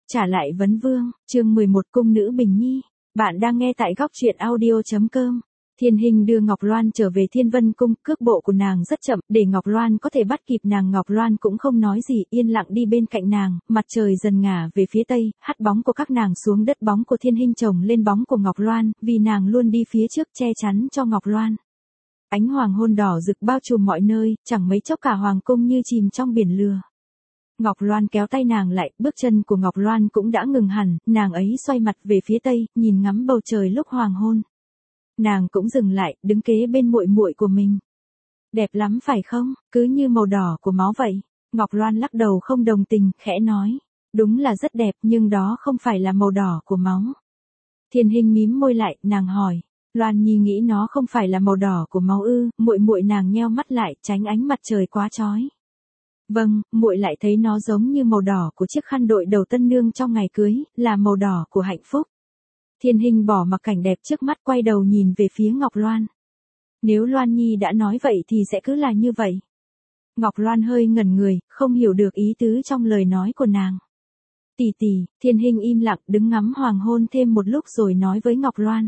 Trả lại vấn vương, chương 11 cung nữ Bình Nhi. Bạn đang nghe tại góc truyện audio.com. Thiên Hình đưa Ngọc Loan trở về Thiên Vân Cung, cước bộ của nàng rất chậm, để Ngọc Loan có thể bắt kịp nàng. Ngọc Loan cũng không nói gì, yên lặng đi bên cạnh nàng. Mặt trời dần ngả về phía tây, hắt bóng của các nàng xuống đất, bóng của Thiên Hình chồng lên bóng của Ngọc Loan, vì nàng luôn đi phía trước che chắn cho Ngọc Loan. Ánh hoàng hôn đỏ rực bao trùm mọi nơi, chẳng mấy chốc cả hoàng cung như chìm trong biển lửa. Ngọc Loan kéo tay nàng lại, bước chân của Ngọc Loan cũng đã ngừng hẳn, nàng ấy xoay mặt về phía tây, nhìn ngắm bầu trời lúc hoàng hôn. Nàng cũng dừng lại, đứng kế bên muội muội của mình. Đẹp lắm phải không, cứ như màu đỏ của máu vậy. Ngọc Loan lắc đầu không đồng tình, khẽ nói. Đúng là rất đẹp, nhưng đó không phải là màu đỏ của máu. Thiên Hình mím môi lại, nàng hỏi. Loan Nhi nghĩ nó không phải là màu đỏ của máu ư? Muội muội nàng nheo mắt lại, tránh ánh mặt trời quá chói. Vâng, muội lại thấy nó giống như màu đỏ của chiếc khăn đội đầu tân nương trong ngày cưới, là màu đỏ của hạnh phúc. Thiên Hình bỏ mặc cảnh đẹp trước mắt, quay đầu nhìn về phía Ngọc Loan. Nếu Loan Nhi đã nói vậy thì sẽ cứ là như vậy. Ngọc Loan hơi ngẩn người, không hiểu được ý tứ trong lời nói của nàng. Tỷ tỷ, Thiên Hình im lặng đứng ngắm hoàng hôn thêm một lúc rồi nói với Ngọc Loan.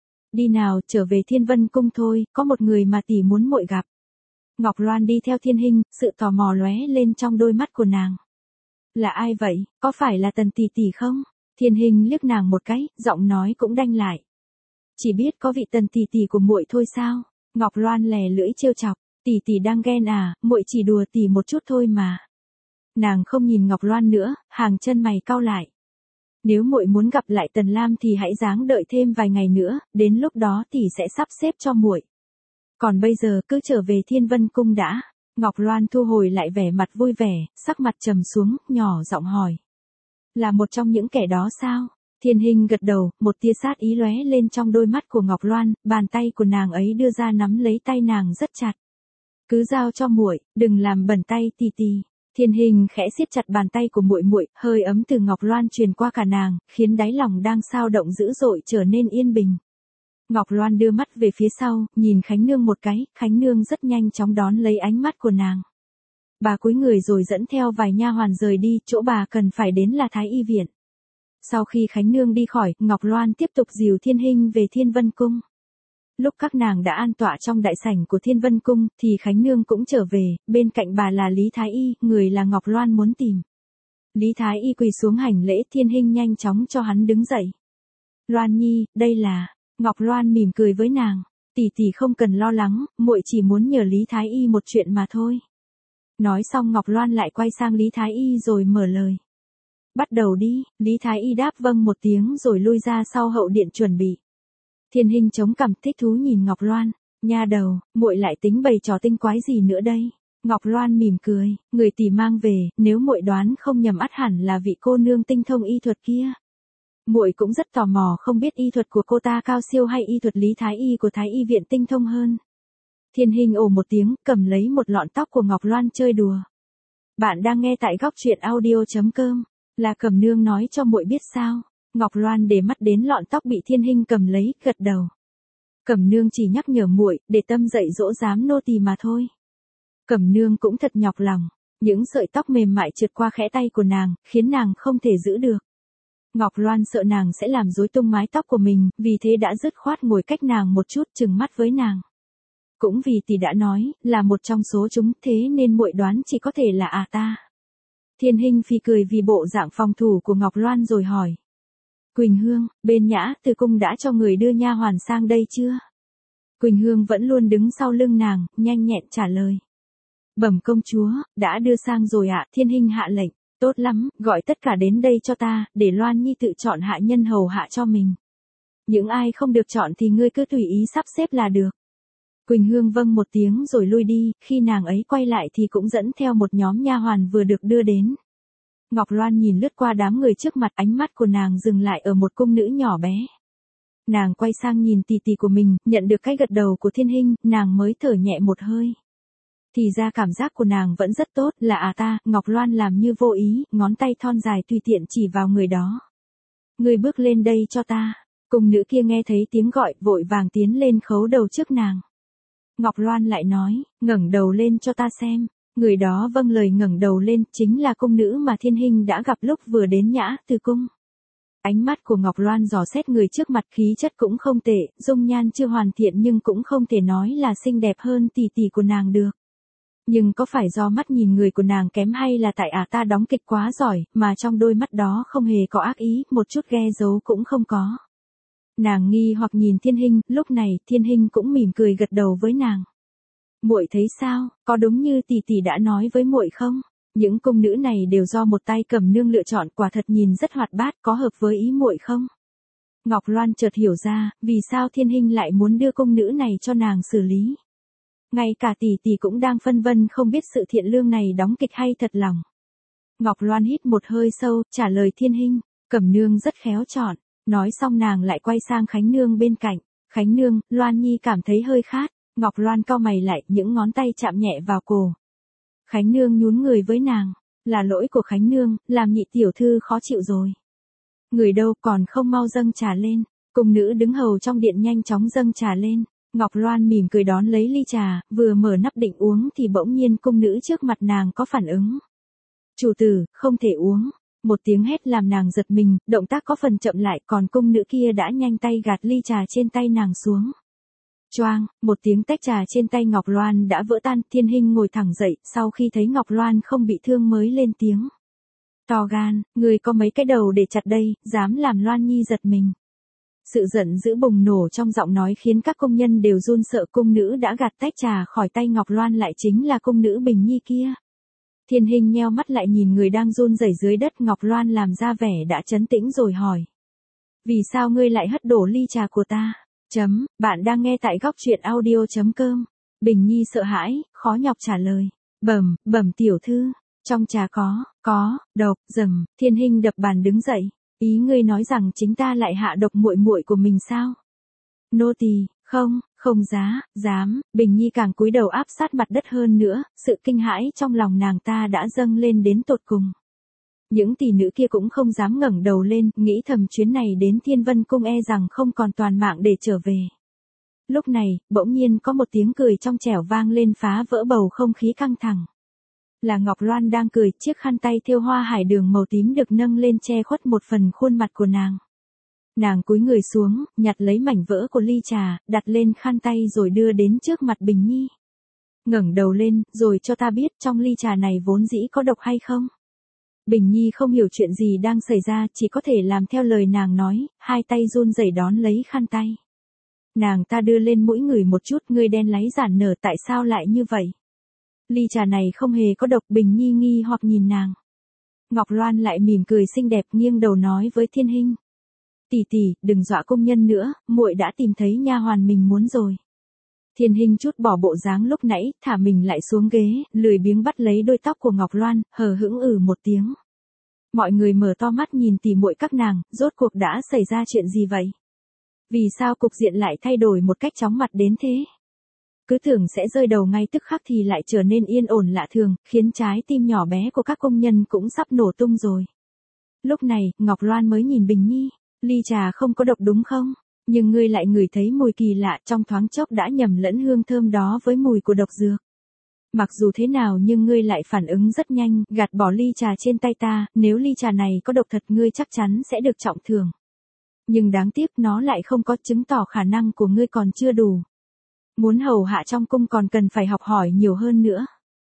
Đi nào, trở về Thiên Vân Cung thôi, có một người mà tỷ muốn muội gặp. Ngọc Loan đi theo Thiên Hình, sự tò mò lóe lên trong đôi mắt của nàng. Là ai vậy, có phải là Tần tỷ tỷ không? Thiên Hình liếc nàng một cái, giọng nói cũng đanh lại. Chỉ biết có vị Tần tỷ tỷ của muội thôi sao? Ngọc Loan lè lưỡi trêu chọc, tỷ tỷ đang ghen à, muội chỉ đùa tỷ một chút thôi mà. Nàng không nhìn Ngọc Loan nữa, hàng chân mày cau lại. Nếu muội muốn gặp lại Tần Lam thì hãy ráng đợi thêm vài ngày nữa, đến lúc đó tỷ sẽ sắp xếp cho muội. Còn bây giờ cứ trở về Thiên Vân Cung đã. Ngọc Loan thu hồi lại vẻ mặt vui vẻ, sắc mặt trầm xuống, nhỏ giọng hỏi. Là một trong những kẻ đó sao? Thiên Hình gật đầu, một tia sát ý lóe lên trong đôi mắt của Ngọc Loan, bàn tay của nàng ấy đưa ra nắm lấy tay nàng rất chặt. Cứ giao cho muội, đừng làm bẩn tay tỷ tỷ. Thiên Hình khẽ siết chặt bàn tay của muội muội, hơi ấm từ Ngọc Loan truyền qua cả nàng, khiến đáy lòng đang xao động dữ dội trở nên yên bình. Ngọc Loan đưa mắt về phía sau, nhìn Khánh Nương một cái, Khánh Nương rất nhanh chóng đón lấy ánh mắt của nàng. Bà cúi người rồi dẫn theo vài nha hoàn rời đi, chỗ bà cần phải đến là Thái Y viện. Sau khi Khánh Nương đi khỏi, Ngọc Loan tiếp tục dìu Thiên Hình về Thiên Vân Cung. Lúc các nàng đã an tọa trong đại sảnh của Thiên Vân Cung, thì Khánh Nương cũng trở về, bên cạnh bà là Lý Thái Y, người là Ngọc Loan muốn tìm. Lý Thái Y quỳ xuống hành lễ, Thiên Hình nhanh chóng cho hắn đứng dậy. Loan Nhi, đây là... Ngọc Loan mỉm cười với nàng, tỷ tỷ không cần lo lắng, muội chỉ muốn nhờ Lý Thái Y một chuyện mà thôi. Nói xong Ngọc Loan lại quay sang Lý Thái Y rồi mở lời. Bắt đầu đi, Lý Thái Y đáp vâng một tiếng rồi lui ra sau hậu điện chuẩn bị. Thiên Hình chống cằm thích thú nhìn Ngọc Loan, nha đầu, muội lại tính bày trò tinh quái gì nữa đây? Ngọc Loan mỉm cười, người tỷ mang về, nếu muội đoán không nhầm ắt hẳn là vị cô nương tinh thông y thuật kia. Muội cũng rất tò mò không biết y thuật của cô ta cao siêu hay y thuật Lý Thái Y của Thái Y viện tinh thông hơn. Thiên Hình ồ một tiếng, cầm lấy một lọn tóc của Ngọc Loan chơi đùa. Bạn đang nghe tại góc truyện audio.com, là Cẩm Nương nói cho muội biết sao? Ngọc Loan để mắt đến lọn tóc bị Thiên Hình cầm lấy, gật đầu. Cẩm Nương chỉ nhắc nhở muội, để tâm dạy dỗ giám nô tỳ mà thôi. Cẩm Nương cũng thật nhọc lòng, những sợi tóc mềm mại trượt qua khẽ tay của nàng, khiến nàng không thể giữ được. Ngọc Loan sợ nàng sẽ làm rối tung mái tóc của mình, vì thế đã dứt khoát ngồi cách nàng một chút, trừng mắt với nàng. Cũng vì tỷ đã nói, là một trong số chúng, thế nên muội đoán chỉ có thể là ta. Thiên Hình phì cười vì bộ dạng phòng thủ của Ngọc Loan rồi hỏi. Quỳnh Hương, bên Nhã Từ Cung đã cho người đưa nha hoàn sang đây chưa? Quỳnh Hương vẫn luôn đứng sau lưng nàng, nhanh nhẹn trả lời. Bẩm công chúa, đã đưa sang rồi ạ. Thiên Hình hạ lệnh. Tốt lắm, gọi tất cả đến đây cho ta, để Loan Nhi tự chọn hạ nhân hầu hạ cho mình. Những ai không được chọn thì ngươi cứ tùy ý sắp xếp là được. Quỳnh Hương vâng một tiếng rồi lui đi, khi nàng ấy quay lại thì cũng dẫn theo một nhóm nha hoàn vừa được đưa đến. Ngọc Loan nhìn lướt qua đám người trước mặt, ánh mắt của nàng dừng lại ở một cung nữ nhỏ bé. Nàng quay sang nhìn tỷ tỷ của mình, nhận được cái gật đầu của Thiên Hình, nàng mới thở nhẹ một hơi. Thì ra cảm giác của nàng vẫn rất tốt, là ta. Ngọc Loan làm như vô ý, ngón tay thon dài tùy tiện chỉ vào người đó. Ngươi bước lên đây cho ta. Cung nữ kia nghe thấy tiếng gọi, vội vàng tiến lên khấu đầu trước nàng. Ngọc Loan lại nói, ngẩng đầu lên cho ta xem. Người đó vâng lời ngẩng đầu lên, chính là cung nữ mà Thiên Hinh đã gặp lúc vừa đến Nhã Từ cung. Ánh mắt của Ngọc Loan dò xét người trước mặt, khí chất cũng không tệ, dung nhan chưa hoàn thiện nhưng cũng không thể nói là xinh đẹp hơn tỷ tỷ của nàng được. Nhưng có phải do mắt nhìn người của nàng kém hay là tại ta đóng kịch quá giỏi, mà trong đôi mắt đó không hề có ác ý, một chút ghe giấu cũng không có. Nàng nghi hoặc nhìn Thiên Hinh, lúc này Thiên Hinh cũng mỉm cười gật đầu với nàng. Muội thấy sao, có đúng như tỷ tỷ đã nói với muội không? Những cung nữ này đều do một tay Cẩm Nương lựa chọn, quả thật nhìn rất hoạt bát, có hợp với ý muội không? Ngọc Loan chợt hiểu ra, vì sao Thiên Hinh lại muốn đưa cung nữ này cho nàng xử lý. Ngay cả tỷ tỷ cũng đang phân vân không biết sự thiện lương này đóng kịch hay thật lòng. Ngọc Loan hít một hơi sâu, trả lời Thiên Hinh, Cẩm Nương rất khéo chọn. Nói xong nàng lại quay sang Khánh Nương bên cạnh. Khánh Nương, Loan Nhi cảm thấy hơi khát. Ngọc Loan cau mày lại, những ngón tay chạm nhẹ vào cổ. Khánh Nương nhún người với nàng. Là lỗi của Khánh Nương, làm nhị tiểu thư khó chịu rồi. Người đâu còn không mau dâng trà lên. Cung nữ đứng hầu trong điện nhanh chóng dâng trà lên. Ngọc Loan mỉm cười đón lấy ly trà, vừa mở nắp định uống thì bỗng nhiên cung nữ trước mặt nàng có phản ứng. Chủ tử, không thể uống. Một tiếng hét làm nàng giật mình, động tác có phần chậm lại, còn cung nữ kia đã nhanh tay gạt ly trà trên tay nàng xuống. Choang, một tiếng tách trà trên tay Ngọc Loan đã vỡ tan. Thiên Hinh ngồi thẳng dậy, sau khi thấy Ngọc Loan không bị thương mới lên tiếng. To gan, người có mấy cái đầu để chặt đây, dám làm Loan Nhi giật mình. Sự giận dữ bùng nổ trong giọng nói khiến các công nhân đều run sợ. Cung nữ đã gạt tách trà khỏi tay Ngọc Loan lại chính là cung nữ Bình Nhi kia. Thiên Hinh nheo mắt lại nhìn người đang run rẩy dưới đất. Ngọc Loan làm ra vẻ đã trấn tĩnh rồi hỏi. Vì sao ngươi lại hất đổ ly trà của ta? Bạn đang nghe tại góc truyện audio.com. Bình Nhi sợ hãi, khó nhọc trả lời. Bẩm tiểu thư, trong trà có, độc, Thiên Hinh đập bàn đứng dậy. Ý ngươi nói rằng chính ta lại hạ độc muội muội của mình sao? Nô tỳ, không dám. Bình Nhi càng cúi đầu áp sát mặt đất hơn nữa, sự kinh hãi trong lòng nàng ta đã dâng lên đến tột cùng. Những tỷ nữ kia cũng không dám ngẩng đầu lên, nghĩ thầm chuyến này đến Thiên Vân cung e rằng không còn toàn mạng để trở về. Lúc này, bỗng nhiên có một tiếng cười trong trẻo vang lên phá vỡ bầu không khí căng thẳng. Là Ngọc Loan đang cười, chiếc khăn tay thêu hoa hải đường màu tím được nâng lên che khuất một phần khuôn mặt của nàng. Nàng cúi người xuống, nhặt lấy mảnh vỡ của ly trà, đặt lên khăn tay rồi đưa đến trước mặt Bình Nhi. Ngẩng đầu lên, rồi cho ta biết trong ly trà này vốn dĩ có độc hay không? Bình Nhi không hiểu chuyện gì đang xảy ra, chỉ có thể làm theo lời nàng nói, hai tay run rẩy đón lấy khăn tay. Nàng ta đưa lên mũi ngửi một chút, ngươi đen láy giản nở, tại sao lại như vậy? Ly trà này không hề có độc. Bình Nhi nghi hoặc nhìn nàng. Ngọc Loan lại mỉm cười xinh đẹp, nghiêng đầu nói với Thiên Hinh. Tỷ tỷ, đừng dọa công nhân nữa, muội đã tìm thấy nha hoàn mình muốn rồi. Thiên Hinh chút bỏ bộ dáng lúc nãy, thả mình lại xuống ghế, lười biếng bắt lấy đôi tóc của Ngọc Loan, hờ hững một tiếng. Mọi người mở to mắt nhìn tỉ muội các nàng, rốt cuộc đã xảy ra chuyện gì vậy? Vì sao cục diện lại thay đổi một cách chóng mặt đến thế? Cứ tưởng sẽ rơi đầu ngay tức khắc thì lại trở nên yên ổn lạ thường, khiến trái tim nhỏ bé của các công nhân cũng sắp nổ tung rồi. Lúc này, Ngọc Loan mới nhìn Bình Nhi, ly trà không có độc đúng không? Nhưng ngươi lại ngửi thấy mùi kỳ lạ, trong thoáng chốc đã nhầm lẫn hương thơm đó với mùi của độc dược. Mặc dù thế nào nhưng ngươi lại phản ứng rất nhanh, gạt bỏ ly trà trên tay ta, nếu ly trà này có độc thật ngươi chắc chắn sẽ được trọng thưởng. Nhưng đáng tiếc nó lại không có, chứng tỏ khả năng của ngươi còn chưa đủ. Muốn hầu hạ trong cung còn cần phải học hỏi nhiều hơn nữa.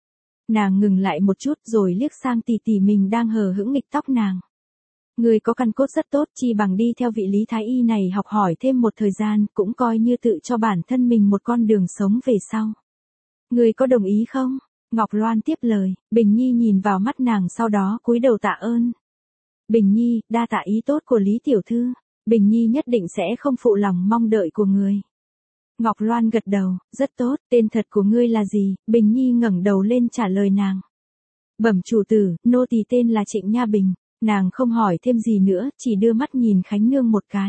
Nàng ngừng lại một chút rồi liếc sang tỷ tỷ mình đang hờ hững nghịch tóc nàng. Ngươi có căn cốt rất tốt, chi bằng đi theo vị Lý Thái Y này học hỏi thêm một thời gian, cũng coi như tự cho bản thân mình một con đường sống về sau. Ngươi có đồng ý không? Ngọc Loan tiếp lời. Bình Nhi nhìn vào mắt nàng sau đó cúi đầu tạ ơn. Bình Nhi, đa tạ ý tốt của Lý tiểu thư. Bình Nhi nhất định sẽ không phụ lòng mong đợi của người. Ngọc Loan gật đầu, rất tốt, tên thật của ngươi là gì? Bình Nhi ngẩng đầu lên trả lời nàng. Bẩm chủ tử, nô tỳ tên là Trịnh Nha Bình. Nàng không hỏi thêm gì nữa, chỉ đưa mắt nhìn Khánh Nương một cái.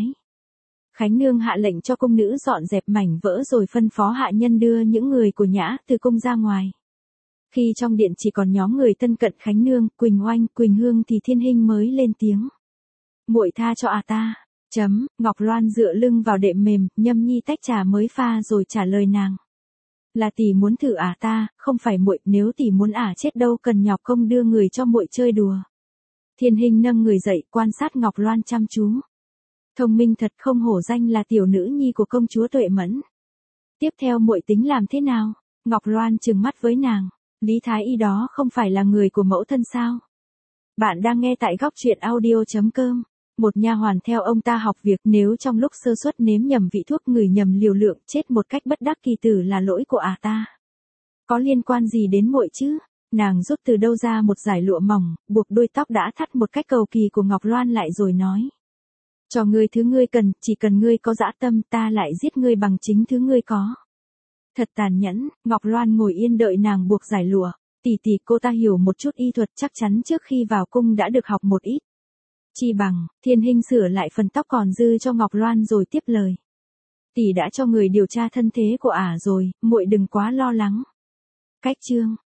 Khánh Nương hạ lệnh cho cung nữ dọn dẹp mảnh vỡ rồi phân phó hạ nhân đưa những người của Nhã Từ cung ra ngoài. Khi trong điện chỉ còn nhóm người thân cận Khánh Nương, Quỳnh Oanh, Quỳnh Hương thì Thiên Hinh mới lên tiếng. Muội tha cho ta. Ngọc Loan dựa lưng vào đệm mềm, nhâm nhi tách trà mới pha rồi trả lời nàng. Là tỷ muốn thử ta, không phải muội, nếu tỷ muốn chết đâu cần nhọc công đưa người cho muội chơi đùa. Thiên Hình nâng người dậy, quan sát Ngọc Loan chăm chú. Thông minh thật, không hổ danh là tiểu nữ nhi của công chúa Tuệ Mẫn. Tiếp theo muội tính làm thế nào? Ngọc Loan trừng mắt với nàng. Lý Thái Y đó không phải là người của mẫu thân sao? Bạn đang nghe tại góc truyện audio.com. Một nha hoàn theo ông ta học việc, nếu trong lúc sơ suất nếm nhầm vị thuốc, ngửi nhầm liều lượng, chết một cách bất đắc kỳ tử là lỗi của ta. Có liên quan gì đến muội chứ? Nàng rút từ đâu ra một dải lụa mỏng, buộc đuôi tóc đã thắt một cách cầu kỳ của Ngọc Loan lại rồi nói. Cho ngươi thứ ngươi cần, chỉ cần ngươi có dã tâm, ta lại giết ngươi bằng chính thứ ngươi có. Thật tàn nhẫn. Ngọc Loan ngồi yên đợi nàng buộc dải lụa. Tỷ, cô ta hiểu một chút y thuật, chắc chắn trước khi vào cung đã được học một ít. Chi bằng, Thiên Hình sửa lại phần tóc còn dư cho Ngọc Loan rồi tiếp lời. Tỷ đã cho người điều tra thân thế của rồi, muội đừng quá lo lắng. Cách chương